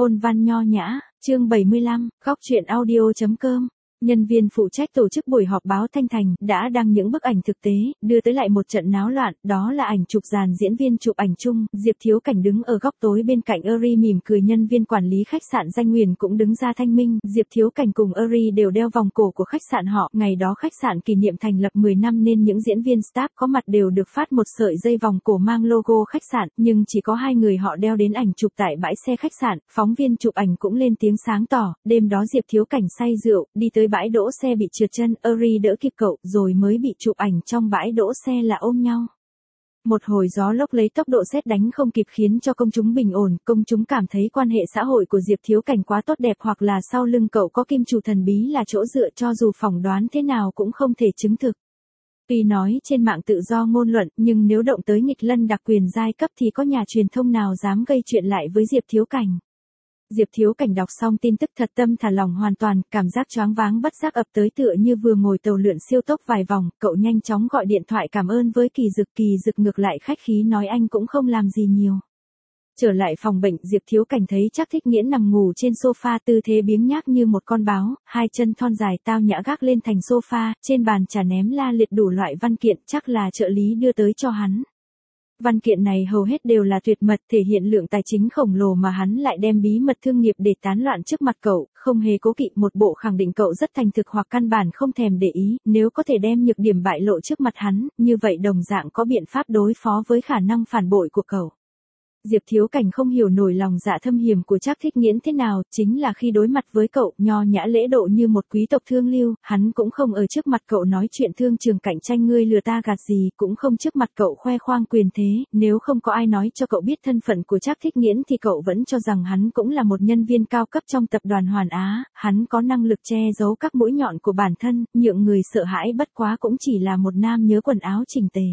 Ôn văn nho nhã, chương 75, góc truyện audio.com. Nhân viên phụ trách tổ chức buổi họp báo Thanh Thành đã đăng những bức ảnh thực tế, đưa tới lại một trận náo loạn, đó là ảnh chụp dàn diễn viên chụp ảnh chung, Diệp Thiếu Cảnh đứng ở góc tối bên cạnh Eri mỉm cười, nhân viên quản lý khách sạn Danh Nguyền cũng đứng ra thanh minh, Diệp Thiếu Cảnh cùng Eri đều đeo vòng cổ của khách sạn họ, ngày đó khách sạn kỷ niệm thành lập 10 năm nên những diễn viên staff có mặt đều được phát một sợi dây vòng cổ mang logo khách sạn, nhưng chỉ có 2 người họ đeo đến ảnh chụp tại bãi xe khách sạn, phóng viên chụp ảnh cũng lên tiếng sáng tỏ, đêm đó Diệp Thiếu Cảnh say rượu, đi tới bãi đỗ xe bị trượt chân, Eri đỡ kịp cậu, rồi mới bị chụp ảnh trong bãi đỗ xe là ôm nhau. Một hồi gió lốc lấy tốc độ sét đánh không kịp khiến cho công chúng bình ổn, công chúng cảm thấy quan hệ xã hội của Diệp Thiếu Cảnh quá tốt đẹp hoặc là sau lưng cậu có kim chủ thần bí là chỗ dựa, cho dù phỏng đoán thế nào cũng không thể chứng thực. Tuy nói trên mạng tự do ngôn luận, nhưng nếu động tới nghịch lân đặc quyền giai cấp thì có nhà truyền thông nào dám gây chuyện lại với Diệp Thiếu Cảnh. Diệp Thiếu Cảnh đọc xong tin tức thật tâm thả lỏng hoàn toàn, cảm giác choáng váng bất giác ập tới tựa như vừa ngồi tàu lượn siêu tốc vài vòng, cậu nhanh chóng gọi điện thoại cảm ơn với Kỳ Dực ngược lại khách khí nói anh cũng không làm gì nhiều. Trở lại phòng bệnh, Diệp Thiếu Cảnh thấy Trác Thích Nghiễn nằm ngủ trên sofa tư thế biếng nhác như một con báo, 2 chân thon dài tao nhã gác lên thành sofa, trên bàn trà ném la liệt đủ loại văn kiện, chắc là trợ lý đưa tới cho hắn. Văn kiện này hầu hết đều là tuyệt mật, thể hiện lượng tài chính khổng lồ mà hắn lại đem bí mật thương nghiệp để tán loạn trước mặt cậu, không hề cố kỵ, một bộ khẳng định cậu rất thành thực hoặc căn bản không thèm để ý, nếu có thể đem nhược điểm bại lộ trước mặt hắn, như vậy đồng dạng có biện pháp đối phó với khả năng phản bội của cậu. Diệp Thiếu Cảnh không hiểu nổi lòng dạ thâm hiểm của Trác Thích Nghiễn thế nào, chính là khi đối mặt với cậu, nho nhã lễ độ như một quý tộc thương lưu, hắn cũng không ở trước mặt cậu nói chuyện thương trường cạnh tranh ngươi lừa ta gạt gì, cũng không trước mặt cậu khoe khoang quyền thế, nếu không có ai nói cho cậu biết thân phận của Trác Thích Nghiễn thì cậu vẫn cho rằng hắn cũng là một nhân viên cao cấp trong tập đoàn Hoàn Á, hắn có năng lực che giấu các mũi nhọn của bản thân, nhượng người sợ hãi, bất quá cũng chỉ là một nam nhớ quần áo chỉnh tề.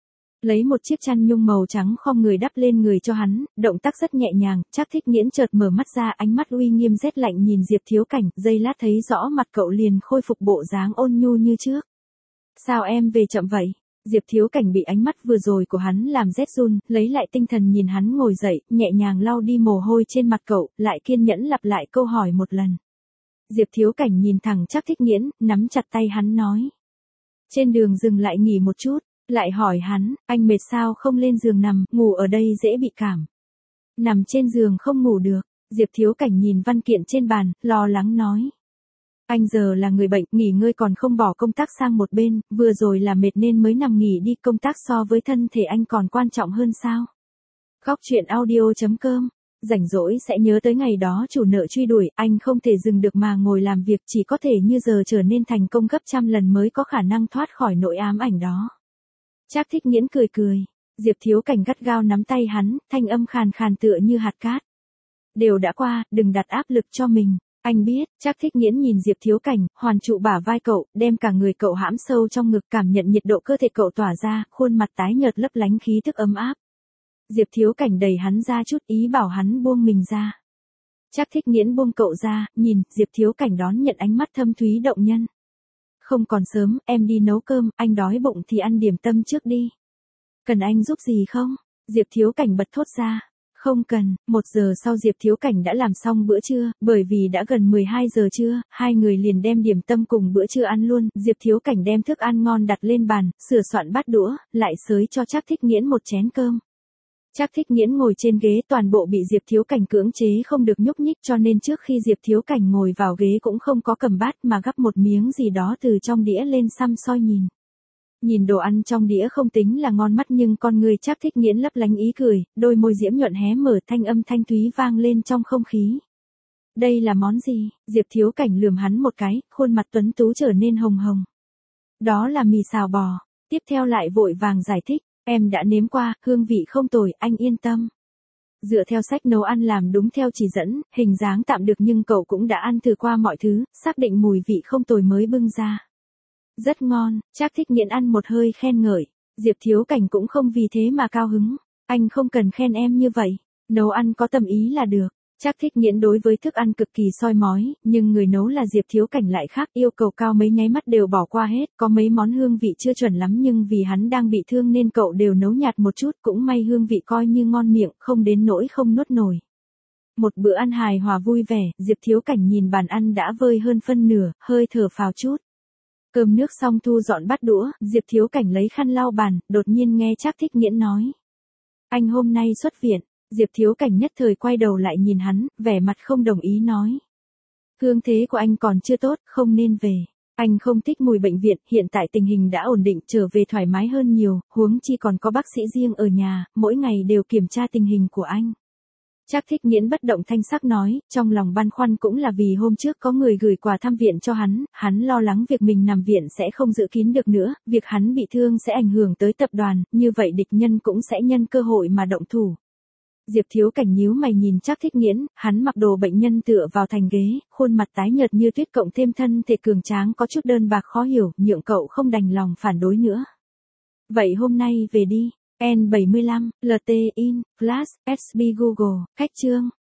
Lấy một chiếc chăn nhung màu trắng khom người đắp lên người cho hắn, động tác rất nhẹ nhàng, Trác Thích Nghiễn chợt mở mắt ra, ánh mắt uy nghiêm rét lạnh nhìn Diệp Thiếu Cảnh, giây lát thấy rõ mặt cậu liền khôi phục bộ dáng ôn nhu như trước. Sao em về chậm vậy? Diệp Thiếu Cảnh bị ánh mắt vừa rồi của hắn làm rét run, lấy lại tinh thần nhìn hắn ngồi dậy, nhẹ nhàng lau đi mồ hôi trên mặt cậu, lại kiên nhẫn lặp lại câu hỏi một lần. Diệp Thiếu Cảnh nhìn thẳng Trác Thích Nghiễn, nắm chặt tay hắn nói. Trên đường dừng lại nghỉ một chút. Lại hỏi hắn, anh mệt sao không lên giường nằm, ngủ ở đây dễ bị cảm. Nằm trên giường không ngủ được, Diệp Thiếu Cảnh nhìn văn kiện trên bàn, lo lắng nói. Anh giờ là người bệnh, nghỉ ngơi còn không bỏ công tác sang một bên, vừa rồi là mệt nên mới nằm nghỉ đi, công tác so với thân thể anh còn quan trọng hơn sao? Góc truyện audio.com. Rảnh rỗi sẽ nhớ tới ngày đó chủ nợ truy đuổi, anh không thể dừng được mà ngồi làm việc, chỉ có thể như giờ trở nên thành công gấp trăm lần mới có khả năng thoát khỏi nỗi ám ảnh đó. Trác Thích Nghiễn cười cười, Diệp Thiếu Cảnh gắt gao nắm tay hắn, thanh âm khàn khàn tựa như hạt cát. Đều đã qua, đừng đặt áp lực cho mình, anh biết. Trác Thích Nghiễn nhìn Diệp Thiếu Cảnh, hoàn trụ bả vai cậu, đem cả người cậu hãm sâu trong ngực, cảm nhận nhiệt độ cơ thể cậu tỏa ra, khuôn mặt tái nhợt lấp lánh khí thức ấm áp. Diệp Thiếu Cảnh đẩy hắn ra chút, ý bảo hắn buông mình ra. Trác Thích Nghiễn buông cậu ra, nhìn, Diệp Thiếu Cảnh đón nhận ánh mắt thâm thúy động nhân. Không còn sớm, em đi nấu cơm, anh đói bụng thì ăn điểm tâm trước đi. Cần anh giúp gì không? Diệp Thiếu Cảnh bật thốt ra. Không cần. 1 giờ sau Diệp Thiếu Cảnh đã làm xong bữa trưa, bởi vì đã gần 12 giờ trưa, 2 người liền đem điểm tâm cùng bữa trưa ăn luôn, Diệp Thiếu Cảnh đem thức ăn ngon đặt lên bàn, sửa soạn bát đũa, lại xới cho Trác Thích Nghiễn một chén cơm. Trác Thích Nghiễn ngồi trên ghế, toàn bộ bị Diệp Thiếu Cảnh cưỡng chế không được nhúc nhích, cho nên trước khi Diệp Thiếu Cảnh ngồi vào ghế cũng không có cầm bát mà gắp một miếng gì đó từ trong đĩa lên săm soi nhìn. Nhìn đồ ăn trong đĩa không tính là ngon mắt nhưng con người Trác Thích Nghiễn lấp lánh ý cười, đôi môi diễm nhuận hé mở, thanh âm thanh thúy vang lên trong không khí. Đây là món gì? Diệp Thiếu Cảnh lườm hắn một cái, khuôn mặt tuấn tú trở nên hồng hồng. Đó là mì xào bò. Tiếp theo lại vội vàng giải thích. Em đã nếm qua, hương vị không tồi, anh yên tâm. Dựa theo sách nấu ăn làm đúng theo chỉ dẫn, hình dáng tạm được nhưng cậu cũng đã ăn thử qua mọi thứ, xác định mùi vị không tồi mới bưng ra. Rất ngon, Trác Thích Nghiễn ăn một hơi khen ngợi. Diệp Thiếu Cảnh cũng không vì thế mà cao hứng. Anh không cần khen em như vậy, nấu ăn có tâm ý là được. Trác Thích Nghiễn đối với thức ăn cực kỳ soi mói, nhưng người nấu là Diệp Thiếu Cảnh lại khác, yêu cầu cao mấy nháy mắt đều bỏ qua hết, có mấy món hương vị chưa chuẩn lắm nhưng vì hắn đang bị thương nên cậu đều nấu nhạt một chút, cũng may hương vị coi như ngon miệng, không đến nỗi không nuốt nổi. Một bữa ăn hài hòa vui vẻ, Diệp Thiếu Cảnh nhìn bàn ăn đã vơi hơn phân nửa, hơi thở phào chút. Cơm nước xong thu dọn bát đũa, Diệp Thiếu Cảnh lấy khăn lau bàn, đột nhiên nghe Trác Thích Nghiễn nói. Anh hôm nay xuất viện. Diệp Thiếu Cảnh nhất thời quay đầu lại nhìn hắn, vẻ mặt không đồng ý nói. Thương thế của anh còn chưa tốt, không nên về. Anh không thích mùi bệnh viện, hiện tại tình hình đã ổn định, trở về thoải mái hơn nhiều, huống chi còn có bác sĩ riêng ở nhà, mỗi ngày đều kiểm tra tình hình của anh. Trác Thích Nghiễn bất động thanh sắc nói, trong lòng băn khoăn cũng là vì hôm trước có người gửi quà thăm viện cho hắn lo lắng việc mình nằm viện sẽ không giữ kín được nữa, việc hắn bị thương sẽ ảnh hưởng tới tập đoàn, như vậy địch nhân cũng sẽ nhân cơ hội mà động thủ. Diệp Thiếu Cảnh nhíu mày nhìn Trác Thích Nghiễn, hắn mặc đồ bệnh nhân tựa vào thành ghế, khuôn mặt tái nhợt như tuyết cộng thêm thân thể cường tráng có chút đơn bạc khó hiểu, nhượng cậu không đành lòng phản đối nữa. Vậy hôm nay về đi. N75, LT In, Flash, SB Google, Khách chương.